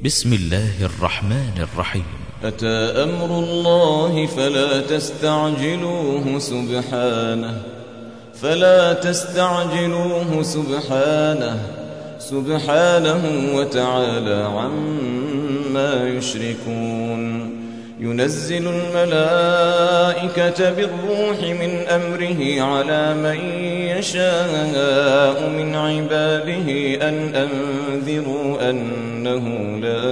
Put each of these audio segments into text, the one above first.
بسم الله الرحمن الرحيم. أتى أمر الله فلا تستعجلوه سبحانه وتعالى عما يشركون. ينزل الملائكة بالروح من أمره على من يشاء من عباده أن أنذروا أنه لا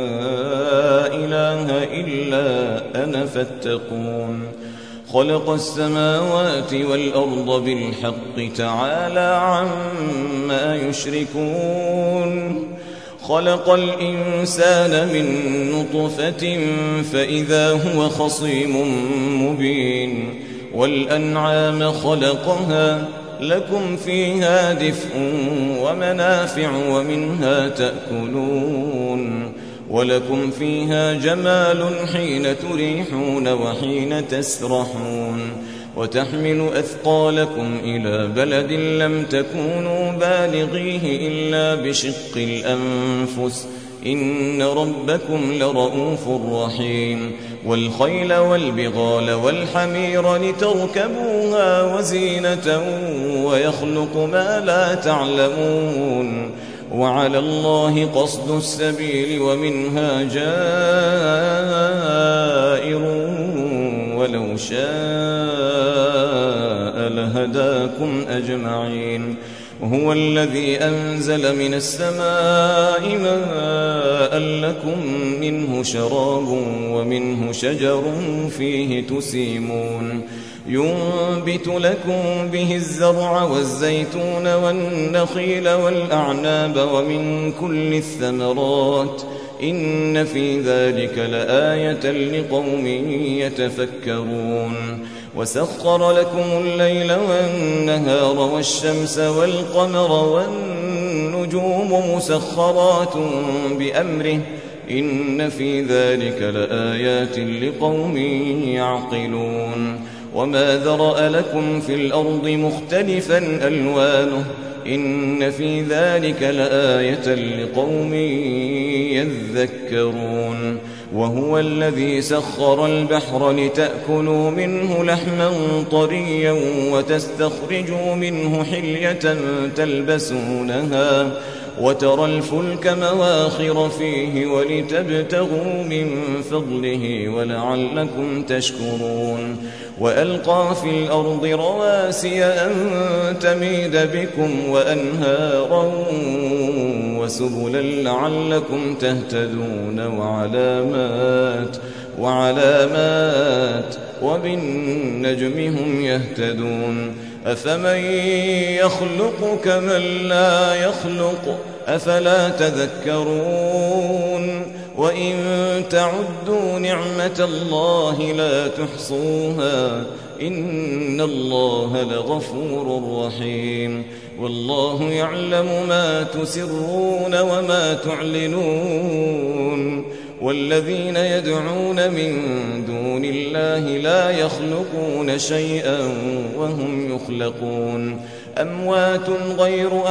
إله إلا أنا فاتقون. خلق السماوات والأرض بالحق تعالى عما يشركون. خلق الإنسان من نطفة فإذا هو خصيم مبين. والأنعام خلقها لكم فيها دفء ومنافع ومنها تأكلون. ولكم فيها جمال حين تريحون وحين تسرحون. وتحمل أثقالكم إلى بلد لم تكونوا بالغيه إلا بشق الأنفس إن ربكم لرؤوف رحيم. والخيل والبغال والحمير لتركبوها وزينة ويخلق ما لا تعلمون. وعلى الله قصد السبيل ومنها جائر ولو شاء لهداكم أجمعين. وهو الذي أنزل من السماء ماء لكم منه شراب ومنه شجر فيه تسيمون. ينبت لكم به الزرع والزيتون والنخيل والأعناب ومن كل الثمرات إن في ذلك لآية لقوم يتفكرون. وسخر لكم الليل والنهار والشمس والقمر والنجوم مسخرات بأمره إن في ذلك لآيات لقوم يعقلون. وما ذرأ لكم في الأرض مختلفا ألوانه إن في ذلك لآية لقوم يذكرون. وهو الذي سخر البحر لتأكلوا منه لحما طريا وتستخرجوا منه حلية تلبسونها وترى الفلك مواخر فيه ولتبتغوا من فضله ولعلكم تشكرون. وألقى في الأرض رواسي أن تميد بكم وأنهارا وسبلا لعلكم تهتدون وعلامات وبالنجم هم يهتدون. أفمن يخلق كمن لا يخلق أفلا تذكرون. وإن تعدوا نعمة الله لا تحصوها إن الله لغفور رحيم. والله يعلم ما تسرون وما تعلنون. والذين يدعون من دون الله لا يخلقون شيئا وهم يخلقون. أموات غير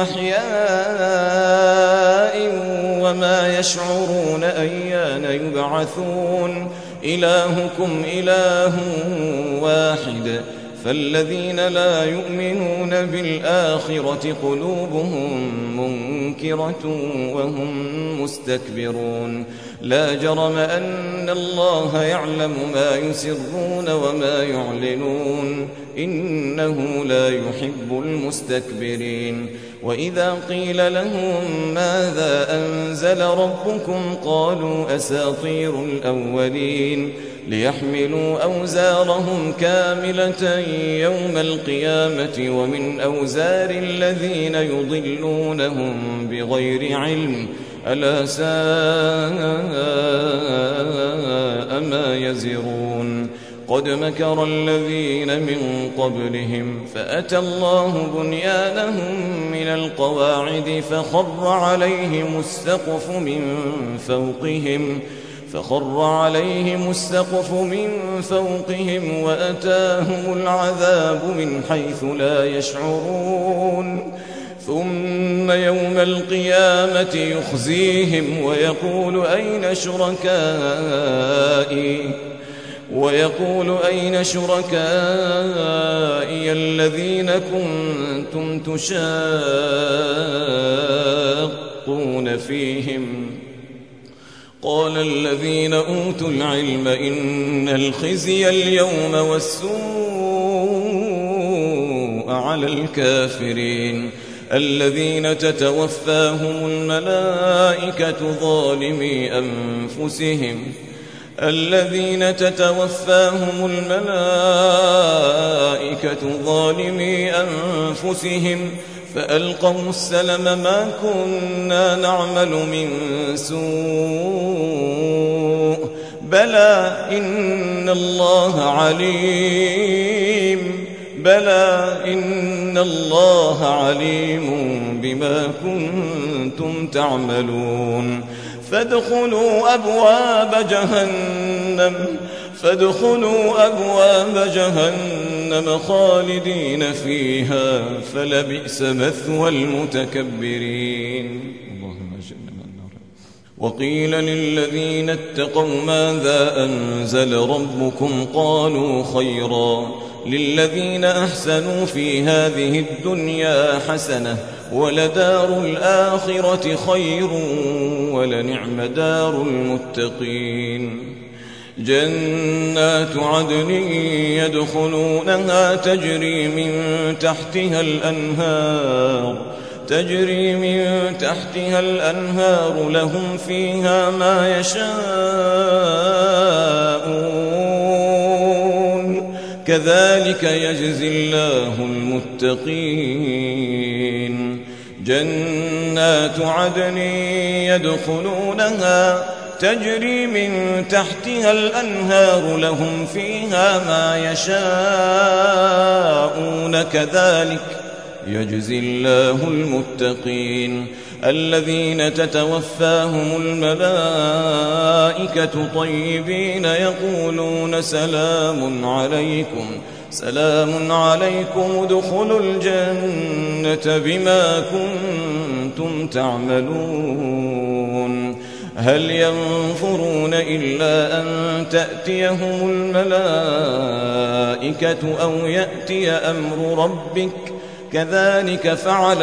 أحياء وما يشعرون أيان يبعثون. إلهكم إله واحد فالذين لا يؤمنون بالآخرة قلوبهم منكرة وهم مستكبرون. لا جرم أن الله يعلم ما يسرون وما يعلنون إنه لا يحب المستكبرين. وإذا قيل لهم ماذا أنزل ربكم قالوا أساطير الأولين ليحملوا أوزارهم كاملة يوم القيامة ومن أوزار الذين يضلونهم بغير علم ألا ساء ما يزرون. قد مكر الذين من قبلهم فأتى الله بنيانهم من القواعد فخر عليهم السقف من فوقهم وأتاهم العذاب من حيث لا يشعرون. ثم يوم القيامة يخزيهم ويقول أين شركائي الذين كنتم تشاقون فيهم قال الذين أوتوا العلم إن الخزي اليوم والسوء على الكافرين الذين تتوفاهم الملائكة ظالمي أنفسهم فألقوا السلم ما كنا نعمل من سوء بلى إن الله عليم بما كنتم تعملون فادخلوا أبواب جهنم خالدين فيها فلبئس مثوى المتكبرين. اللهم أجرنا من النار. وقيل للذين اتقوا ماذا أنزل ربكم قالوا خيرا للذين أحسنوا في هذه الدنيا حسنة ولدار الآخرة خير ولنعم دار المتقين. جنات عدن يدخلونها تجري من تحتها الأنهار لهم فيها ما يشاءون كذلك يجزي الله المتقين. جنات عدن يدخلونها تجري من تحتها الأنهار لهم فيها ما يشاءون كذلك يجزي الله المتقين. الذين تتوفاهم الملائكة طيبين يقولون سلام عليكم ادخلوا الجنة بما كنتم تعملون. هل ينظرون إلا أن تأتيهم الملائكة أو يأتي أمر ربك كذلك فعل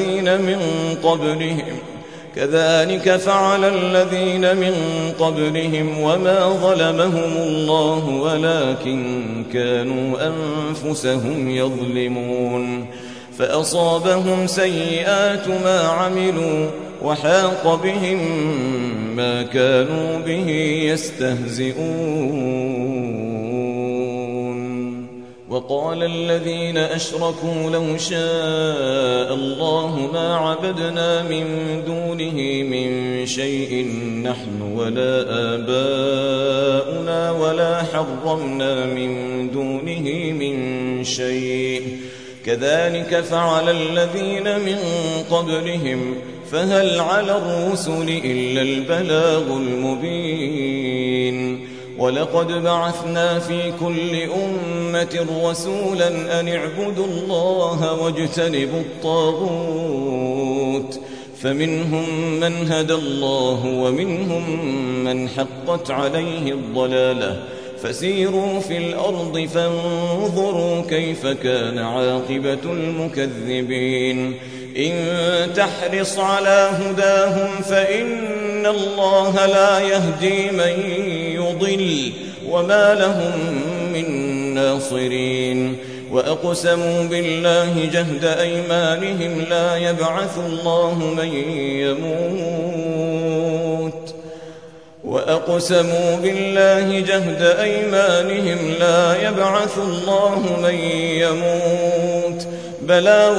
الذين من قبلهم وما ظلمهم الله ولكن كانوا أنفسهم يظلمون. فأصابهم سيئات ما عملوا وحاق بهم ما كانوا به يستهزئون. وقال الذين أشركوا لو شاء الله ما عبدنا من دونه من شيء نحن ولا آباؤنا ولا حرمنا من دونه من شيء كذلك فعل الذين من قبلهم فهل على الرسل إلا البلاغ المبين. ولقد بعثنا في كل أمة رسولا أن اعبدوا الله واجتنبوا الطاغوت فمنهم من هدى الله ومنهم من حقت عليه الضلالة فسيروا في الأرض فانظروا كيف كان عاقبة المكذبين. إن تحرص على هداهم فإن الله لا يهدي من يضل وما لهم من ناصرين. وأقسموا بالله جهد أيمانهم لا يبعث الله من يموت بلى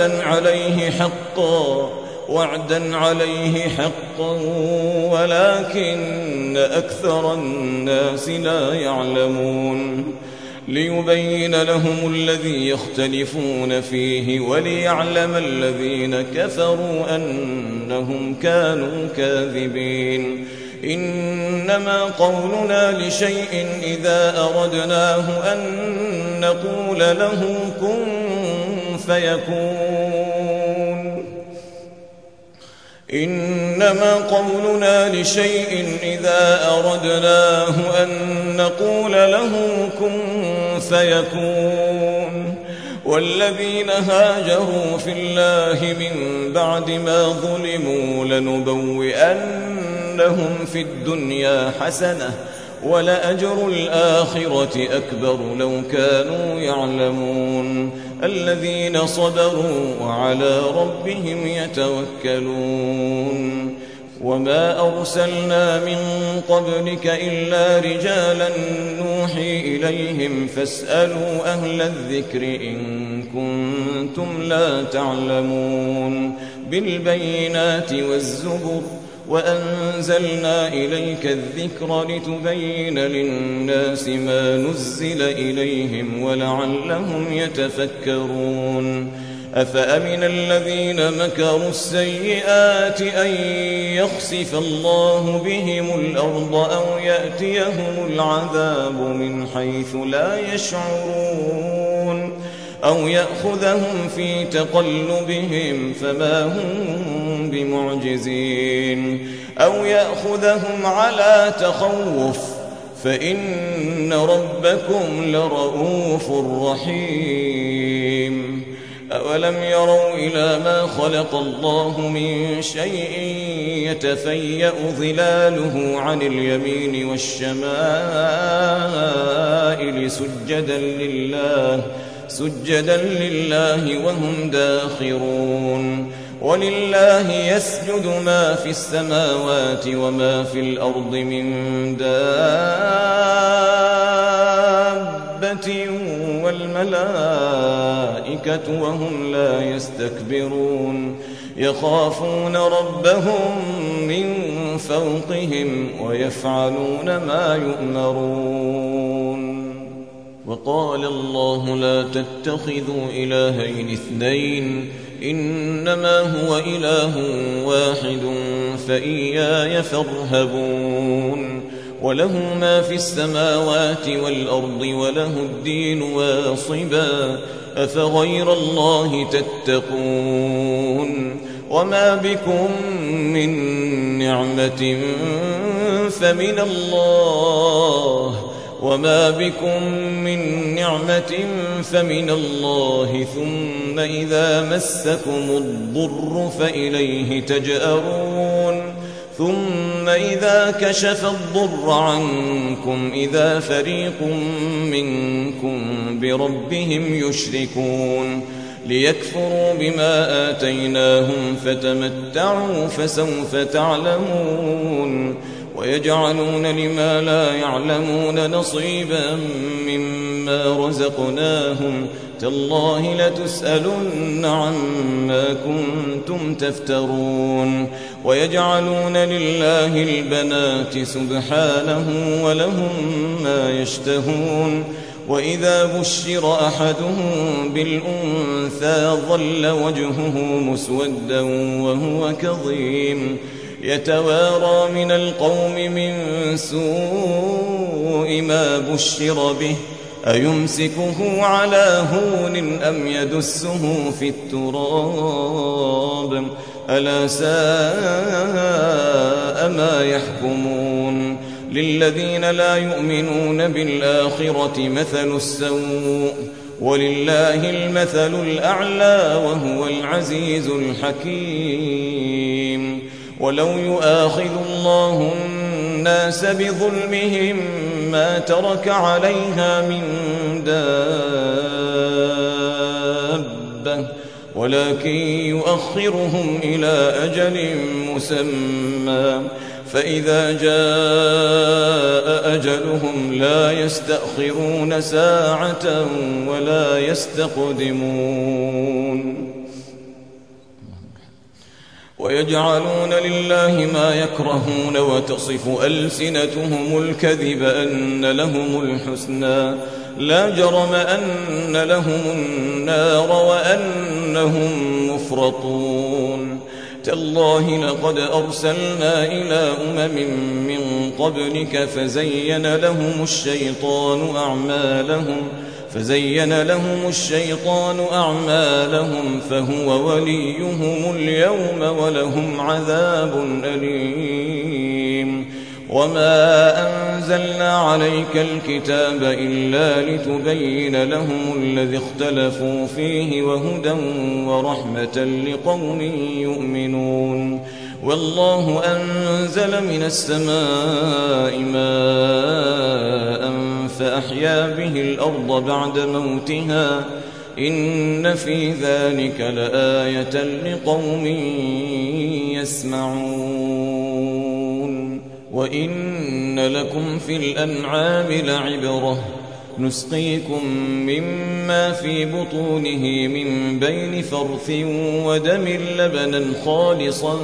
وعدا عليه حقا ولكن أكثر الناس لا يعلمون. ليبين لهم الذي يختلفون فيه وليعلم الذين كفروا أنهم كانوا كاذبين. إنما قولنا لشيء إذا أردناه أن نقول له كن فيكون. إنما قولنا لشيء إذا أردناه أن نقول له كن فيكون. والذين هاجروا في الله من بعد ما ظلموا لنبوئنهم في الدنيا حسنة ولأجر الآخرة أكبر لو كانوا يعلمون. الذين صبروا وعلى ربهم يتوكلون. وما أرسلنا من قبلك إلا رجالا نوحي إليهم فاسألوا أهل الذكر إن كنتم لا تعلمون. بالبينات والزبر وأنزلنا إليك الذكر لتبين للناس ما نزل إليهم ولعلهم يتفكرون. أفأمن الذين مكروا السيئات أن يخسف الله بهم الأرض أو يأتيهم العذاب من حيث لا يشعرون أو يأخذهم في تقلبهم فما هم بمعجزين أو يأخذهم على تخوف فإن ربكم لرؤوف رحيم. أولم يروا إلى ما خلق الله من شيء يتفيأ ظلاله عن اليمين والشمائل سجدا لله وهم داخرون. ولله يسجد ما في السماوات وما في الأرض من دابة والملائكة وهم لا يستكبرون. يخافون ربهم من فوقهم ويفعلون ما يؤمرون. وقال الله لا تتخذوا إلهين اثنين إنما هو إله واحد فإياي فارهبون. وله ما في السماوات والأرض وله الدين واصبا أفغير الله تتقون. وما بكم من نعمة فمن الله ثم إذا مسكم الضر فإليه تجأرون. ثم إذا كشف الضر عنكم إذا فريق منكم بربهم يشركون. ليكفروا بما آتيناهم فتمتعوا فسوف تعلمون. ويجعلون لما لا يعلمون نصيبا مما رزقناهم تالله لتسألن عما كنتم تفترون. ويجعلون لله البنات سبحانه ولهم ما يشتهون. وإذا بشر أحدهم بالأنثى ظل وجهه مسودا وهو كظيم يتوارى من القوم من سوء ما بشر به أيمسكه على هون أم يدسه في التراب ألا ساء ما يحكمون. للذين لا يؤمنون بالآخرة مثل السوء ولله المثل الأعلى وهو العزيز الحكيم. ولو يؤاخذ الله الناس بظلمهم ما ترك عليها من دابة ولكن يؤخرهم إلى أجل مسمى فإذا جاء أجلهم لا يستأخرون ساعة ولا يستقدمون. ويجعلون لله ما يكرهون وتصف ألسنتهم الكذب أن لهم الحسنى لا جرم أن لهم النار وأنهم مفرطون. تالله لقد أرسلنا إلى من قبلك فزين لهم الشيطان فزين لهم الشيطان أعمالهم فهو وليهم اليوم ولهم عذاب أليم. وما أنزلنا عليك الكتاب إلا لتبين لهم الذي اختلفوا فيه وهدى ورحمة لقوم يؤمنون. والله أنزل من السماء ماء فأحيا به الأرض بعد موتها إن في ذلك لآية لقوم يسمعون. وإن لكم في الأنعام لعبرة نسقيكم مما في بطونه من بين فرث ودم لبنا خالصا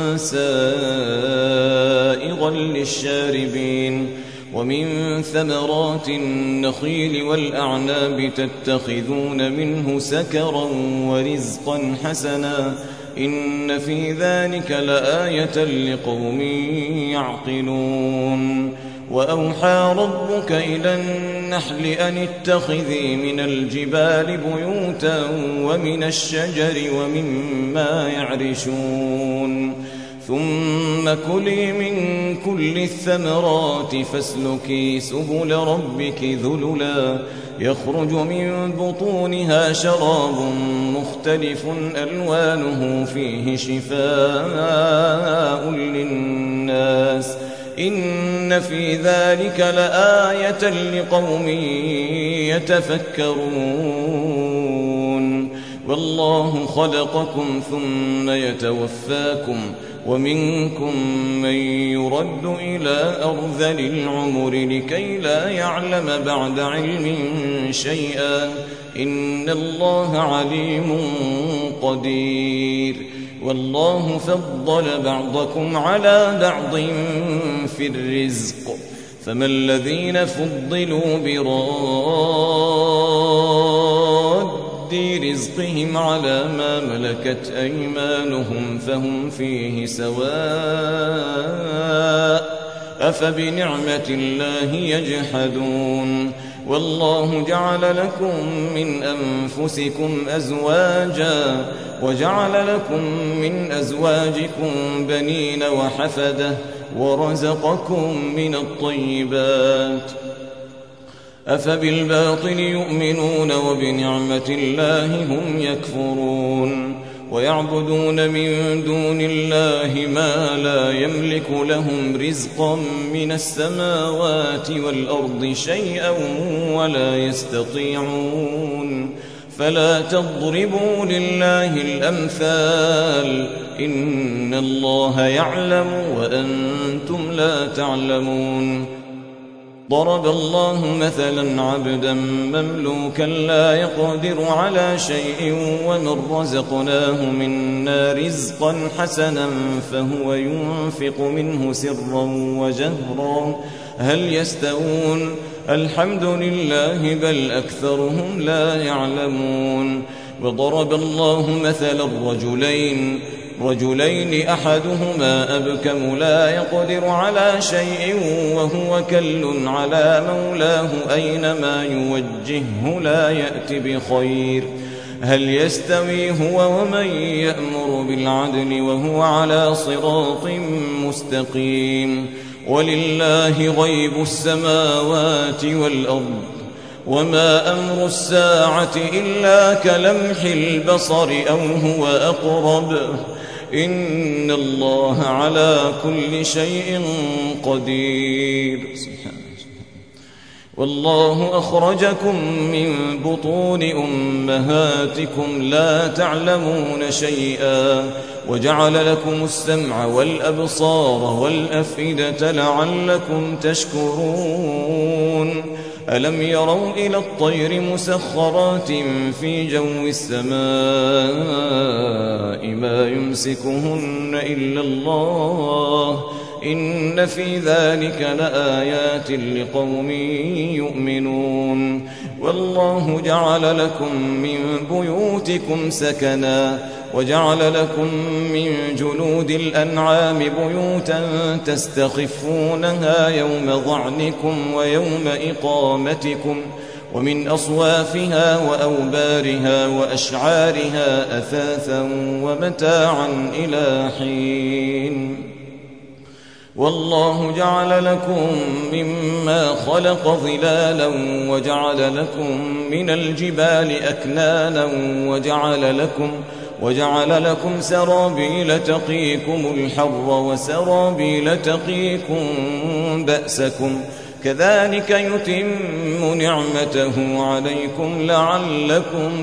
سائغا للشاربين ومن ثمرات النخيل والأعناب تتخذون منه سكرا ورزقا حسنا إن في ذلك لآية لقوم يعقلون. وأوحى ربك إلى النحل أن اتخذي من الجبال بيوتا ومن الشجر ومما يعرشون ثم كلي من كل الثمرات فاسلكي سبل ربك ذللا يخرج من بطونها شراب مختلف ألوانه فيه شفاء للناس إن في ذلك لآية لقوم يتفكرون. والله خلقكم ثم يتوفاكم ومنكم من يرد إلى أرذل العمر لكي لا يعلم بعد علم شيئا إن الله عليم قدير. والله فضل بعضكم على بعض في الرزق فما الذين فضلوا براد رزقهم على ما ملكت أيمانهم فهم فيه سواء أفبنعمة الله يجحدون. والله جعل لكم من أنفسكم أزواجا وجعل لكم من أزواجكم بنين وحفدة ورزقكم من الطيبات أفبالباطل يؤمنون وبنعمة الله هم يكفرون. ويعبدون من دون الله ما لا يملك لهم رزقا من السماوات والأرض شيئا ولا يستطيعون. فلا تضربوا لله الأمثال إن الله يعلم وأنتم لا تعلمون. ضرب الله مثلا عبدا مملوكا لا يقدر على شيء ومن رزقناه منا رزقا حسنا فهو ينفق منه سرا وجهرا هل يستوون الحمد لله بل أكثرهم لا يعلمون. وضرب الله مثلا رجلين أحدهما أبكم لا يقدر على شيء وهو كل على مولاه أينما يوجهه لا يأتي بخير هل يستوي هو ومن يأمر بالعدل وهو على صراط مستقيم. ولله غيب السماوات والأرض وما أمر الساعة إلا كلمح البصر أو هو أقرب إن الله على كل شيء قدير. والله أخرجكم من بطون أمهاتكم لا تعلمون شيئا وجعل لكم السمع والأبصار والأفئدة لعلكم تشكرون. ألم يروا إلى الطير مسخرات في جو السماء ما يمسكهن إلا الله إن في ذلك لآيات لقوم يؤمنون. والله جعل لكم من بيوتكم سكنا وجعل لكم من جلود الأنعام بيوتا تستخفونها يوم ظعنكم ويوم إقامتكم ومن أصوافها وأوبارها وأشعارها أثاثا ومتاعا إلى حين. والله جعل لكم مما خلق ظلالا وجعل لكم من الجبال أكنانا وجعل لكم سرابيل تقيكم الحر وسرابيل تقيكم بأسكم كذلك يتم نعمته عليكم لعلكم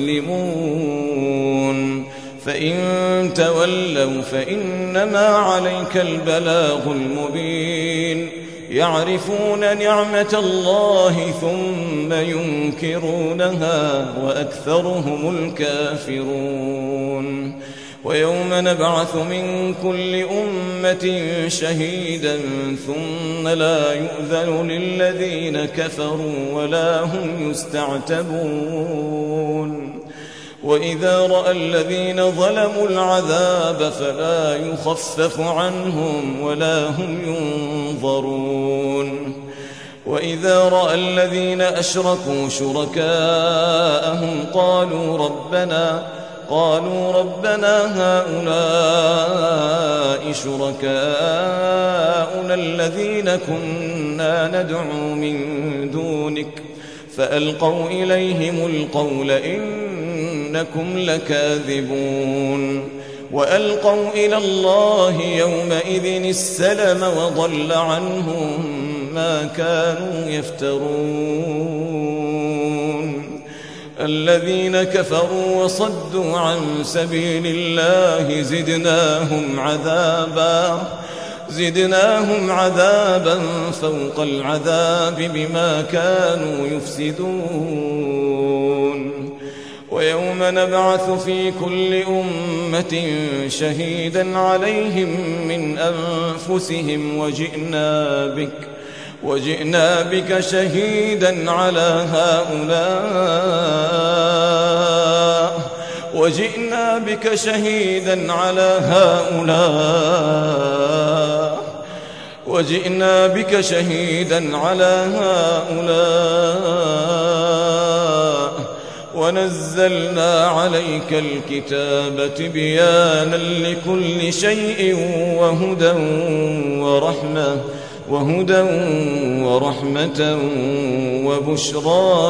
تسلمون. فإن تولوا فإنما عليك البلاغ المبين. يعرفون نعمة الله ثم ينكرونها وأكثرهم الكافرون. ويوم نبعث من كل أمة شهيدا ثم لا يؤذن للذين كفروا ولا هم يستعتبون. وإذا رأى الذين ظلموا العذاب فلا يخفف عنهم ولا هم ينظرون. وإذا رأى الذين أشركوا شركاءهم قالوا ربنا هؤلاء شركاؤنا الذين كنا ندعو من دونك فألقوا إليهم القول إنكم لكاذبون. وألقوا إلى الله يومئذ السلم وضل عنهم ما كانوا يفترون. الذين كفروا وصدوا عن سبيل الله زدناهم عذابا فوق العذاب بما كانوا يفسدون. ويوم نبعث في كل أمة شهيدا عليهم من أنفسهم وجئنا بك شهيدا على هؤلاء ونزلنا عليك الكتاب تبيانا لكل شيء وهدى ورحمة وبشرى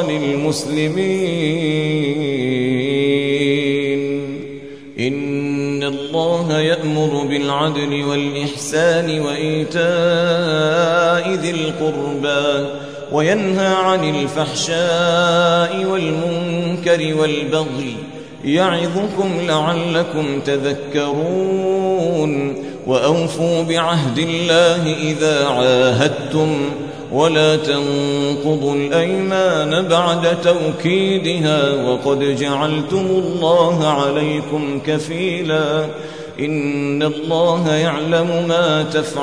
للمسلمين. إن الله يأمر بالعدل والإحسان وإيتاء ذي القربى وينهى عن الفحشاء والمنكر والبغي يعظكم لعلكم تذكرون. وأوفوا بعهد الله إذا عاهدتم ولا تنقضوا الأيمان بعد توكيدها وقد جعلتم الله عليكم كفيلا إن الله يعلم ما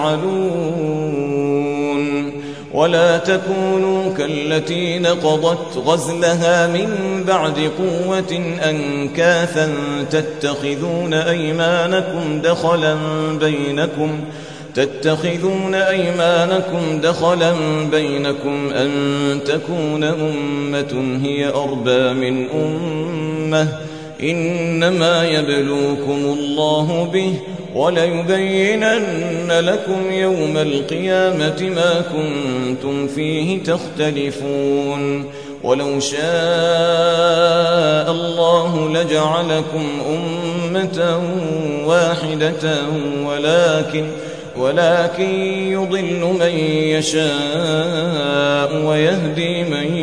تفعلون. ولا تكونوا كالتي نقضت غزلها من بعد قوة أنكاثا تتخذون أيمانكم دخلا بينكم أن تكون أمة هي أربى من أمة إنما يبلوكم الله به وليبينن لكم يوم القيامة ما كنتم فيه تختلفون. ولو شاء الله لجعلكم أمة واحدة ولكن يضل من يشاء ويهدي من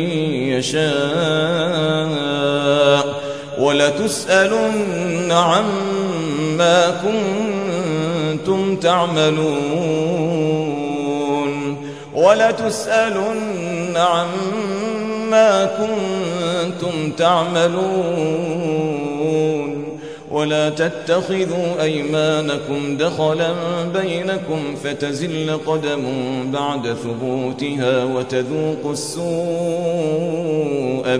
يشاء ولتسألن عما كنتم تعملون. ولا تتخذوا أيمانكم دخلا بينكم فتزل قدم بعد ثبوتها وتذوقوا السوء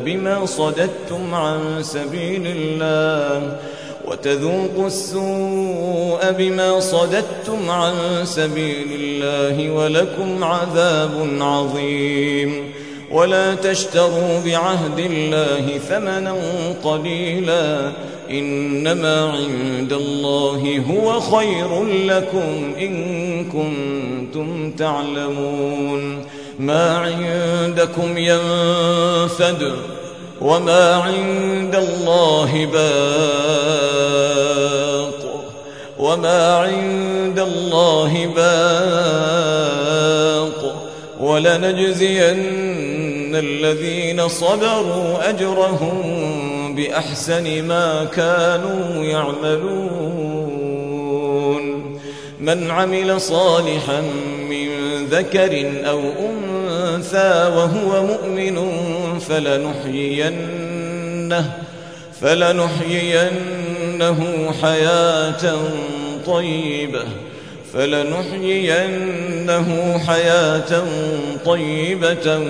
بما صددتم عن سبيل الله ولكم عذاب عظيم. ولا تشتروا بعهد الله ثمنا قليلا إنما عند الله هو خير لكم إن كنتم تعلمون ما عندكم ينفد وما عند الله باق ولنجزين الذين صبروا أجرهم بأحسن ما كانوا يعملون من عمل صالحا من ذكر أو أنثى وهو مؤمن فلنحيينه حياة طيبة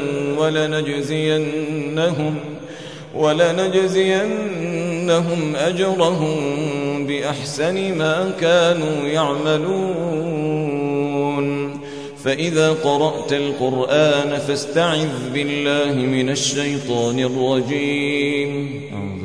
ولنجزينهم أجرهم بأحسن ما كانوا يعملون فإذا قرأت القرآن فاستعذ بالله من الشيطان الرجيم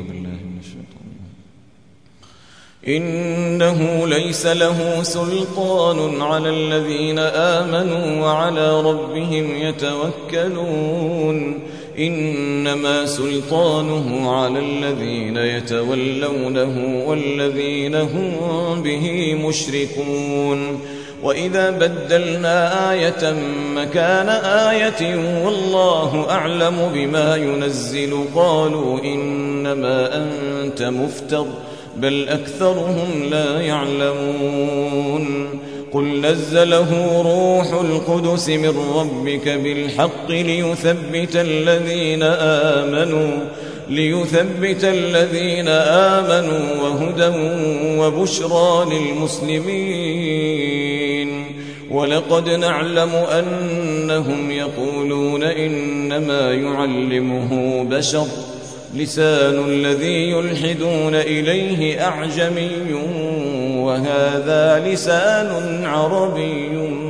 إنه ليس له سلطان على الذين آمنوا وعلى ربهم يتوكلون إنما سلطانه على الذين يتولونه والذين هم به مشركون وإذا بدلنا آية مكان آية والله أعلم بما ينزل قالوا إنما أنت مفتر بل أكثرهم لا يعلمون قل نزله روح القدس من ربك بالحق ليثبت الذين آمنوا وهدى وبشرى للمسلمين ولقد نعلم أنهم يقولون إنما يعلمه بشر لسان الذي يلحدون إليه أعجمي وهذا لسان عربي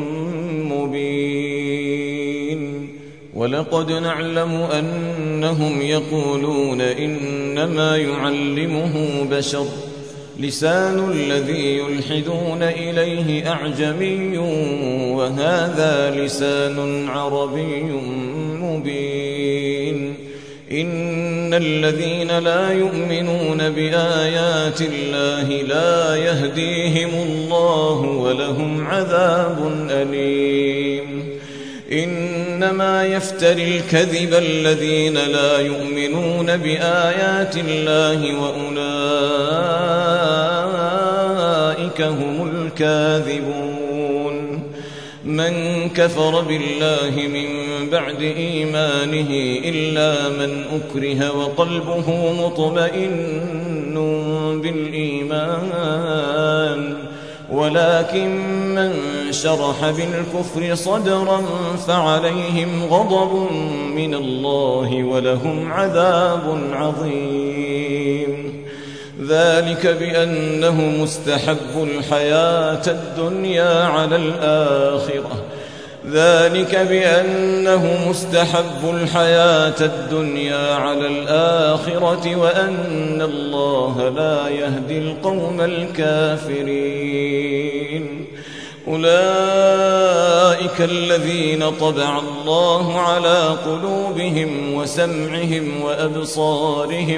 مبين ولقد نعلم أنهم يقولون إنما يعلمه بشر لسان الذي يلحدون إليه أعجمي وهذا لسان عربي مبين إن الذين لا يؤمنون بآيات الله لا يهديهم الله ولهم عذاب أليم إنما يفتري الكذب الذين لا يؤمنون بآيات الله وأولئك هم الكاذبون من كفر بالله من بعد إيمانه إلا من أكره وقلبه مطمئن بالإيمان ولكن من شرح بالكفر صدرا فعليهم غضب من الله ولهم عذاب عظيم ذلك بأنه مستحب الحياة الدنيا على الآخرة وأن الله لا يهدي القوم الكافرين أولئك الذين طبع الله على قلوبهم وسمعهم وأبصارهم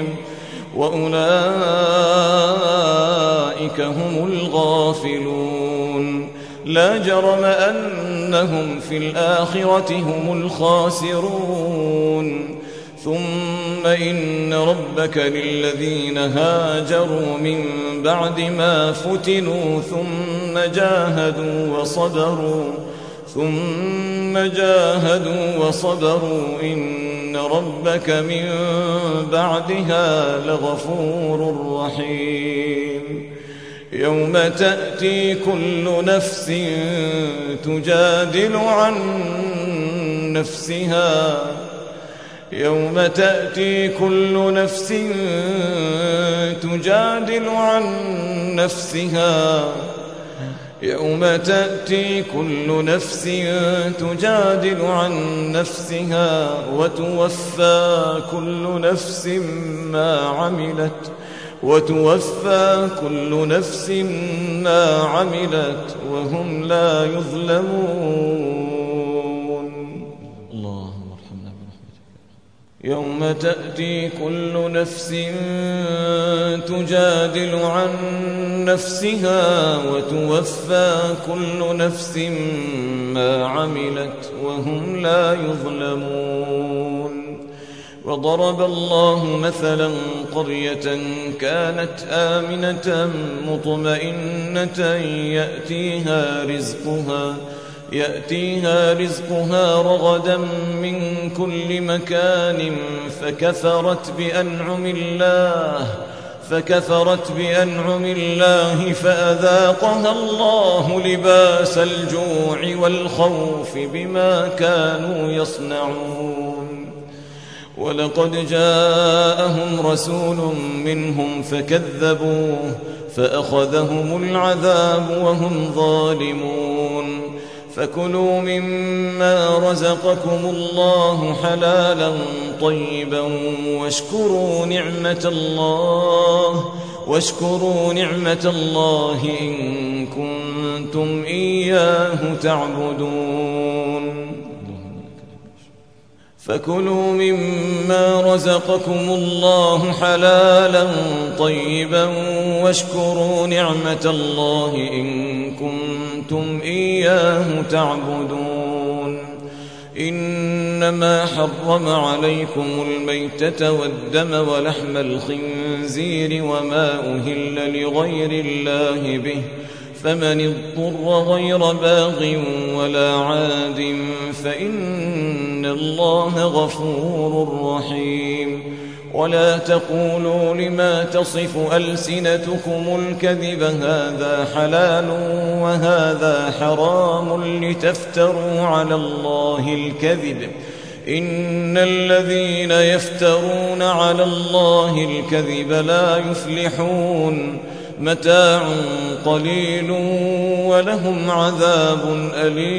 وأولئك هم الغافلون لا جرم أنهم في الآخرة هم الخاسرون ثم إن ربك للذين هاجروا من بعد ما فتنوا ثم جاهدوا وصبروا إن ربك من بعدها لغفور رحيم يوم تأتي كل نفس تجادل عن يوم تأتي كل نفس تجادل عن نفسها وتوفى كل نفس ما عملت وهم لا يظلمون. اللهم ارحمنا برحمتك. يوم تأتي كل نفس تجادل عن نفسها وتوفى كل نفس ما عملت وهم لا يظلمون. وضرب الله مثلا قرية كانت آمنة مطمئنة يأتيها رزقها رغدا من كل مكان فكفرت بأنعم الله فأذاقها الله لباس الجوع والخوف بما كانوا يصنعون. ولقد جاءهم رسول منهم فكذبوه فأخذهم العذاب وهم ظالمون. فكلوا مما رزقكم الله حلالا طيبا واشكروا نعمة الله إن كنتم إياه تعبدون. فكلوا مما رزقكم الله حلالا طيبا واشكروا نعمة الله إن كنتم إياه تعبدون. إنما حرم عليكم الميتة والدم ولحم الخنزير وما أهل لغير الله به فمن اضطر غير باغ ولا عاد فإن الله غفور رحيم. ولا تقولوا لما تصف ألسنتكم الكذب هذا حلال وهذا حرام لتفتروا على الله الكذب إن الذين يفترون على الله الكذب لا يفلحون. متاع قليل ولهم عذاب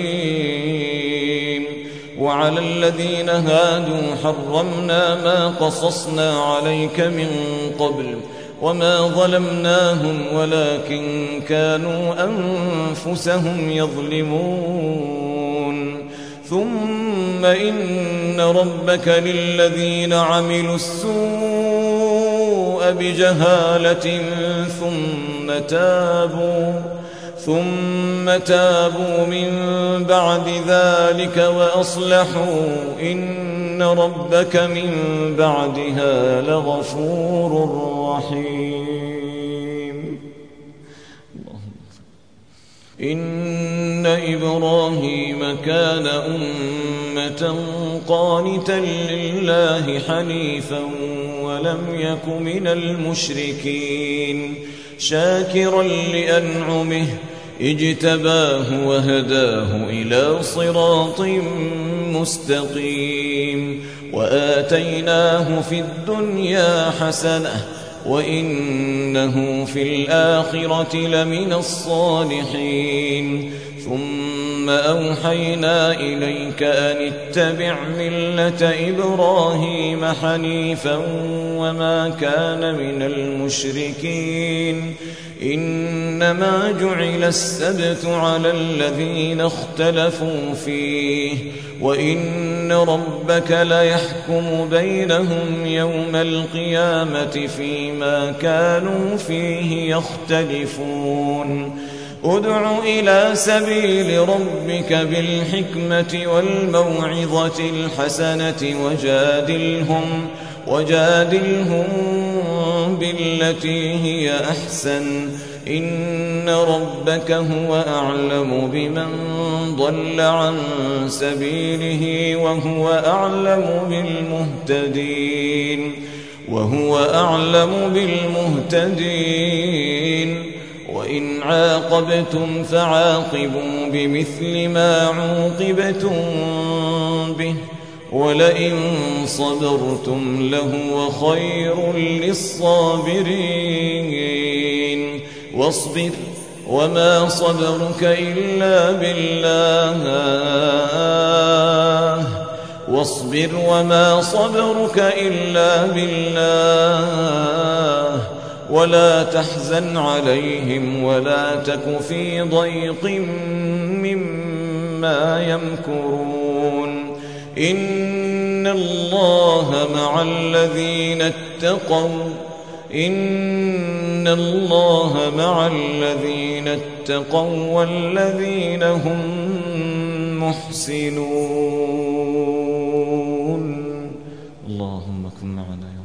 أليم. وعلى الذين هادوا حرمنا ما قصصنا عليك من قبل وما ظلمناهم ولكن كانوا أنفسهم يظلمون. ثم إن ربك للذين عملوا السوء بجهالة ثم تابوا من بعد ذلك وأصلحوا إن ربك من بعدها لغفور رحيم. إن إبراهيم كان أمة قانتا لله حنيفا ولم يك من المشركين شاكرا لأنعمه اجتباه وهداه إلى صراط مستقيم. وآتيناه في الدنيا حسنة وإنه في الآخرة لمن الصالحين. ثم أوحينا إليك أن اتبع ملة إبراهيم حنيفا وما كان من المشركين. إنما جعل السبت على الذين اختلفوا فيه وإن ربك ليحكم بينهم يوم القيامة فيما كانوا فيه يختلفون. ادع إلى سبيل ربك بالحكمة والموعظة الحسنة وجادلهم بالتي هي أحسن إن ربك هو أعلم بمن ضل عن سبيله وهو أعلم بالمهتدين. وإن عاقبتم فعاقبوا بمثل ما عوقبتم به ولئن صبرتم لهو خير للصابرين. وما صبرك إلا بالله واصبر وما صبرك إلا بالله ولا تحزن عليهم ولا تك في ضيق مما يمكرون إن الله مع الذين اتقوا والذين هم محسنون اللهم كن معنا.